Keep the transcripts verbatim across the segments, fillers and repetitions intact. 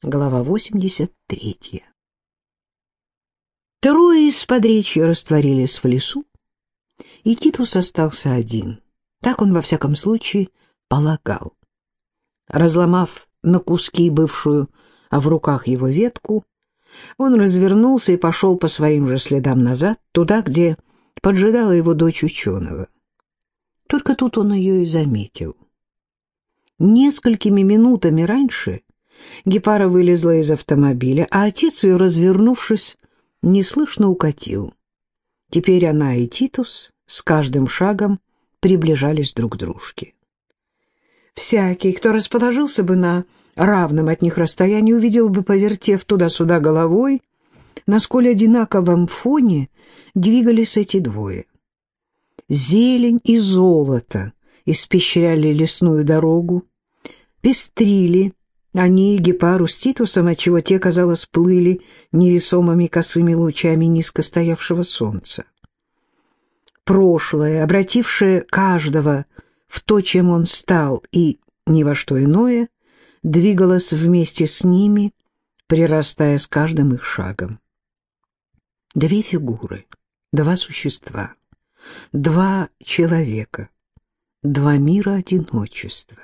Глава восемьдесят третья. Трое из подречья растворились в лесу, и Титус остался один. Так он, во всяком случае, полагал. Разломав на куски бывшую, а в руках его ветку, он развернулся и пошел по своим же следам назад, туда, где поджидала его дочь ученого. Только тут он ее и заметил. Несколькими минутами раньше Гепара вылезла из автомобиля, а отец ее, развернувшись, неслышно укатил. Теперь она и Титус с каждым шагом приближались друг к дружке. Всякий, кто расположился бы на равном от них расстоянии, увидел бы, повертев туда-сюда головой, на сколь одинаковом фоне двигались эти двое. Зелень и золото испещряли лесную дорогу, пестрили они Гепару с Титусом, отчего те, казалось, плыли невесомыми косыми лучами низко стоявшего солнца. Прошлое, обратившее каждого в то, чем он стал, и ни во что иное, двигалось вместе с ними, прирастая с каждым их шагом. Две фигуры, два существа, два человека, два мира одиночества.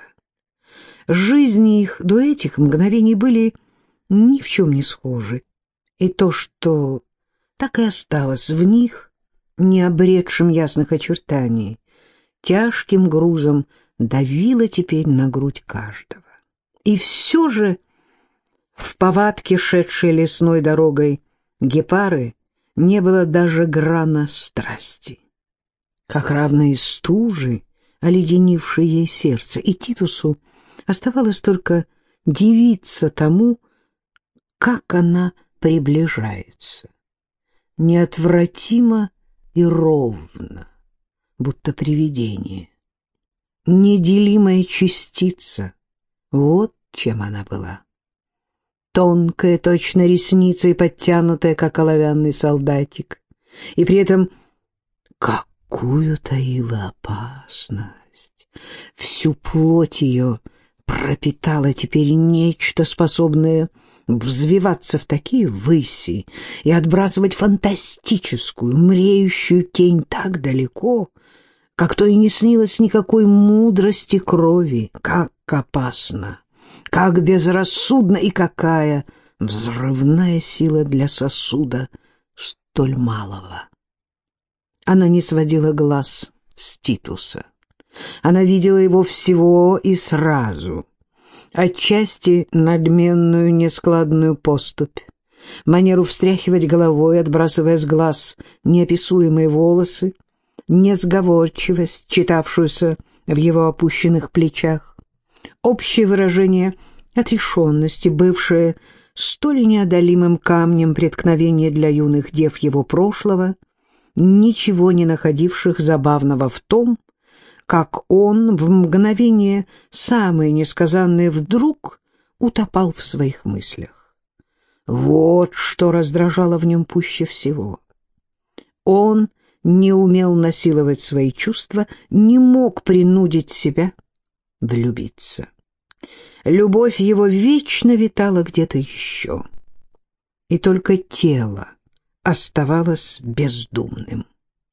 Жизни их до этих мгновений были ни в чем не схожи, и то, что так и осталось в них, не обретшим ясных очертаний, тяжким грузом давило теперь на грудь каждого. И все же в повадке, шедшей лесной дорогой Гепары, не было даже грана страсти, как равно и стужи, оледенившей ей сердце, и Титусу оставалось только дивиться тому, как она приближается, неотвратимо и ровно, будто привидение, неделимая частица. Вот чем она была. Тонкая, точно ресницей подтянутая, как оловянный солдатик, и при этом какую таила опасность. Всю плоть ее пропитало теперь нечто, способное взвиваться в такие выси и отбрасывать фантастическую, мреющую тень так далеко, как то и не снилось никакой мудрости крови. Как опасно, как безрассудно и какая взрывная сила для сосуда столь малого. Она не сводила глаз с Титуса. Она видела его всего и сразу. Отчасти надменную нескладную поступь, манеру встряхивать головой, отбрасывая с глаз неописуемые волосы, несговорчивость, читавшуюся в его опущенных плечах, общее выражение отрешенности, бывшее столь неодолимым камнем преткновения для юных дев его прошлого, ничего не находивших забавного в том, как он в мгновение самое несказанное вдруг утопал в своих мыслях. Вот что раздражало в нем пуще всего. Он не умел насиловать свои чувства, не мог принудить себя влюбиться. Любовь его вечно витала где-то еще, и только тело оставалось бездумным.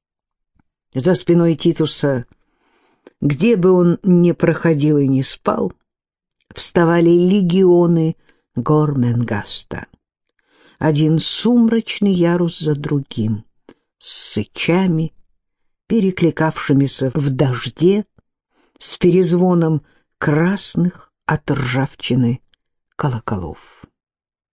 За спиной Титуса, где бы он ни проходил и ни спал, вставали легионы Горменгаста. Один сумрачный ярус за другим, с сычами, перекликавшимися в дожде, с перезвоном красных от ржавчины колоколов.